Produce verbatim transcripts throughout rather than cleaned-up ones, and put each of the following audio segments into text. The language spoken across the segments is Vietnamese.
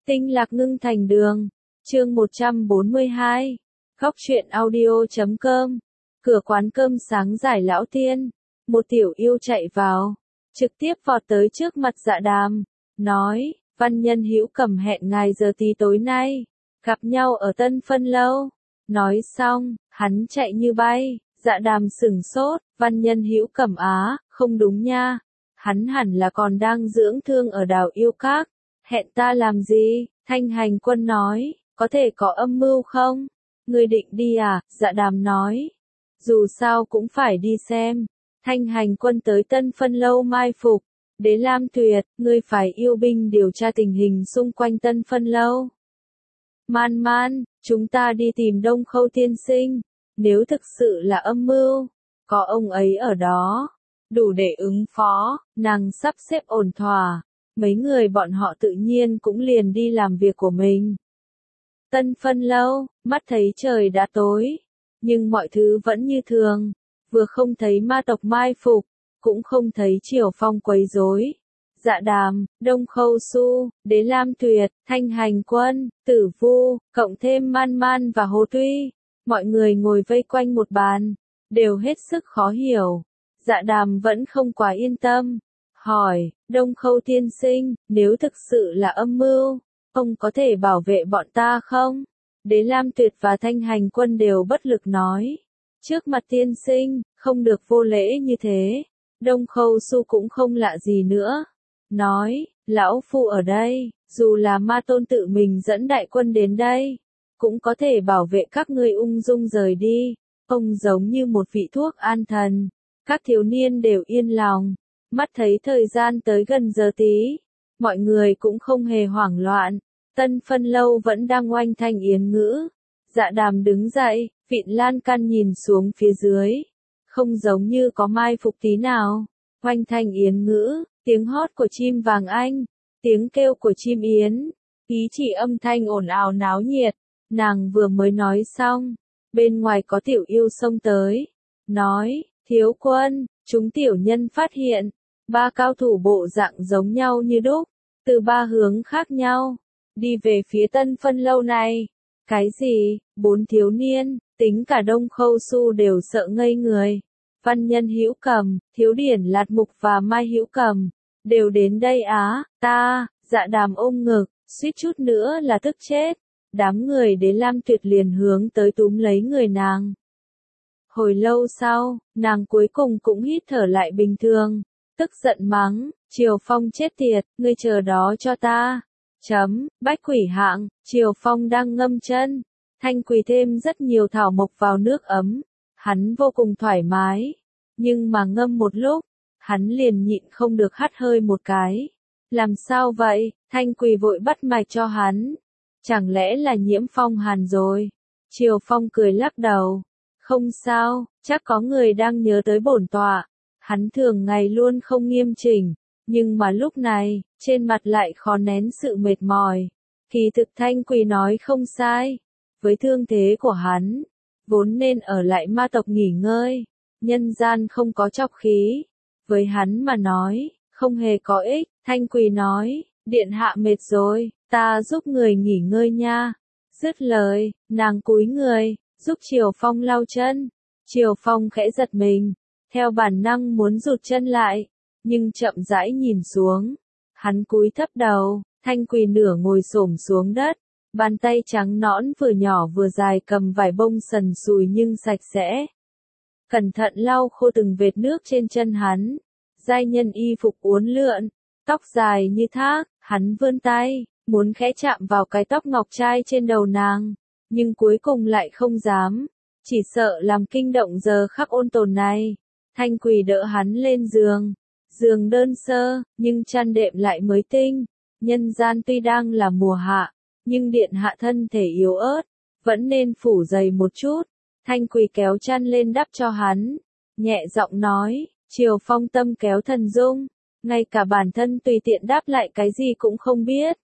Tinh lạc ngưng thành đường. Chương một trăm bốn mươi hai. Góc truyện audio chấm com. Cửa quán cơm sáng giải lão tiên. Một tiểu yêu chạy vào, trực tiếp vọt tới trước mặt Dạ Đàm, nói, văn nhân hữu Cầm hẹn ngài giờ tí tối nay, gặp nhau ở Tân Phân Lâu. Nói xong, hắn chạy như bay. Dạ Đàm sửng sốt, văn nhân hữu Cầm á, không đúng nha. Hắn hẳn là còn đang dưỡng thương ở đảo yêu các. Hẹn ta làm gì? Thanh Hành Quân nói, có thể có âm mưu không? Ngươi định đi à? Dạ Đàm nói, dù sao cũng phải đi xem. Thanh Hành Quân tới Tân Phân Lâu mai phục. Đế Lam Tuyệt, ngươi phải yêu binh điều tra tình hình xung quanh Tân Phân Lâu. Man Man, chúng ta đi tìm Đông Khâu tiên sinh. Nếu thực sự là âm mưu, có ông ấy ở đó, đủ để ứng phó. Nàng sắp xếp ổn thỏa, mấy người bọn họ tự nhiên cũng liền đi làm việc của mình. Tân Phân Lâu, mắt thấy trời đã tối, nhưng mọi thứ vẫn như thường, vừa không thấy ma tộc mai phục, cũng không thấy Triều Phong quấy rối. Dạ Đàm, Đông Khâu Su, Đế Lam Tuyệt, Thanh Hành Quân, Tử Vu, cộng thêm Man Man và Hồ Tuy, mọi người ngồi vây quanh một bàn, đều hết sức khó hiểu. Dạ Đàm vẫn không quá yên tâm, hỏi, Đông Khâu tiên sinh, nếu thực sự là âm mưu, ông có thể bảo vệ bọn ta không? Đế Lam Tuyệt và Thanh Hành Quân đều bất lực nói, trước mặt tiên sinh, không được vô lễ như thế. Đông Khâu Su cũng không lạ gì nữa, nói, lão phu ở đây, dù là ma tôn tự mình dẫn đại quân đến đây, cũng có thể bảo vệ các ngươi ung dung rời đi. Ông giống như một vị thuốc an thần. Các thiếu niên đều yên lòng. Mắt thấy thời gian tới gần giờ tí, mọi người cũng không hề hoảng loạn. Tân Phân Lâu vẫn đang oanh thanh yến ngữ. Dạ Đàm đứng dậy, vịn lan can nhìn xuống phía dưới, không giống như có mai phục tí nào. Oanh thanh yến ngữ, tiếng hót của chim vàng anh, tiếng kêu của chim yến, ý chỉ âm thanh ồn ào náo nhiệt. Nàng vừa mới nói xong, bên ngoài có tiểu yêu xông tới, nói, thiếu quân, chúng tiểu nhân phát hiện, ba cao thủ bộ dạng giống nhau như đúc, từ ba hướng khác nhau, đi về phía Tân Phân Lâu này. Cái gì? Bốn thiếu niên, tính cả Đông Khâu Su đều sợ ngây người. Văn nhân hữu Cầm, Thiếu Điển Lạt Mục và Mai hữu Cầm, đều đến đây á. Ta, Dạ Đàm ôm ngực, suýt chút nữa là tức chết. Đám người Đế Lam Tuyệt liền hướng tới túm lấy người nàng. Hồi lâu sau, nàng cuối cùng cũng hít thở lại bình thường, tức giận mắng, Triều Phong chết tiệt, ngươi chờ đó cho ta. Chấm, bách quỷ hạng, Triều Phong đang ngâm chân, thanh quỳ thêm rất nhiều thảo mộc vào nước ấm, hắn vô cùng thoải mái, nhưng mà ngâm một lúc, hắn liền nhịn không được hắt hơi một cái. Làm sao vậy? Thanh quỳ vội bắt mạch cho hắn. Chẳng lẽ là nhiễm phong hàn rồi? Triều Phong cười lắc đầu. Không sao, chắc có người đang nhớ tới bổn tọa. Hắn thường ngày luôn không nghiêm chỉnh, nhưng mà lúc này, trên mặt lại khó nén sự mệt mỏi. Kỳ thực Thanh quỳ nói không sai. Với thương thế của hắn, vốn nên ở lại ma tộc nghỉ ngơi. Nhân gian không có trọc khí. Với hắn mà nói, không hề có ích. Thanh quỳ nói, điện hạ mệt rồi, ta giúp người nghỉ ngơi nha. Dứt lời, nàng cúi người, giúp Triều Phong lau chân. Triều Phong khẽ giật mình, theo bản năng muốn rụt chân lại, nhưng chậm rãi nhìn xuống. Hắn cúi thấp đầu, Thanh quỳ nửa ngồi xổm xuống đất, bàn tay trắng nõn vừa nhỏ vừa dài cầm vải bông sần sùi nhưng sạch sẽ. Cẩn thận lau khô từng vệt nước trên chân hắn. Giai nhân y phục uốn lượn, tóc dài như thác, hắn vươn tay, muốn khẽ chạm vào cái tóc ngọc trai trên đầu nàng, nhưng cuối cùng lại không dám, chỉ sợ làm kinh động giờ khắc ôn tồn này. Thanh quỳ đỡ hắn lên giường, giường đơn sơ, nhưng chăn đệm lại mới tinh. Nhân gian tuy đang là mùa hạ, nhưng điện hạ thân thể yếu ớt, vẫn nên phủ dày một chút. Thanh quỳ kéo chăn lên đắp cho hắn, nhẹ giọng nói, Triều Phong tâm kéo thần dung, ngay cả bản thân tùy tiện đáp lại cái gì cũng không biết.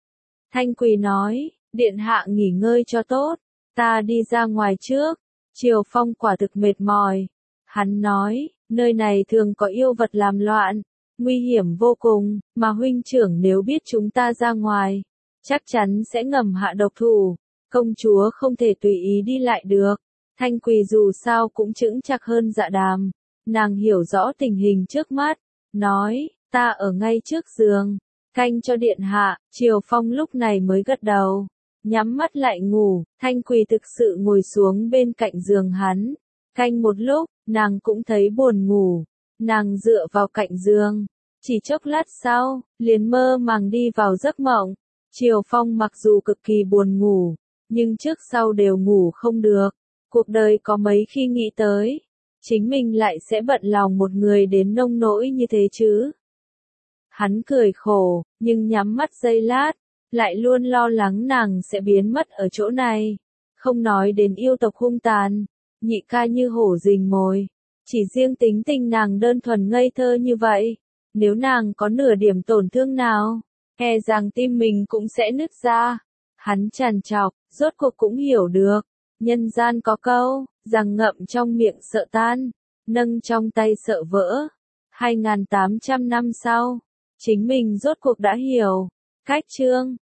Thanh quỳ nói, điện hạ nghỉ ngơi cho tốt, ta đi ra ngoài trước. Triều Phong quả thực mệt mỏi. Hắn nói, nơi này thường có yêu vật làm loạn, nguy hiểm vô cùng, mà huynh trưởng nếu biết chúng ta ra ngoài, chắc chắn sẽ ngầm hạ độc thủ, công chúa không thể tùy ý đi lại được. Thanh Quỳ dù sao cũng chững chạc hơn Dạ Đàm, nàng hiểu rõ tình hình trước mắt, nói, ta ở ngay trước giường, canh cho điện hạ. Triều Phong lúc này mới gật đầu, nhắm mắt lại ngủ. Thanh Quỳ thực sự ngồi xuống bên cạnh giường hắn, canh một lúc, nàng cũng thấy buồn ngủ, nàng dựa vào cạnh giường, chỉ chốc lát sau, liền mơ màng đi vào giấc mộng. Triều Phong mặc dù cực kỳ buồn ngủ, nhưng trước sau đều ngủ không được, cuộc đời có mấy khi nghĩ tới, chính mình lại sẽ bận lòng một người đến nông nỗi như thế chứ. Hắn cười khổ, nhưng nhắm mắt giây lát, lại luôn lo lắng nàng sẽ biến mất ở chỗ này. Không nói đến yêu tộc hung tàn, nhị ca như hổ rình mồi, chỉ riêng tính tình nàng đơn thuần ngây thơ như vậy, nếu nàng có nửa điểm tổn thương nào, e rằng tim mình cũng sẽ nứt ra. Hắn trằn trọc, rốt cuộc cũng hiểu được, nhân gian có câu, rằng ngậm trong miệng sợ tan, nâng trong tay sợ vỡ. hai nghìn tám trăm năm sau, chính mình rốt cuộc đã hiểu, cách chương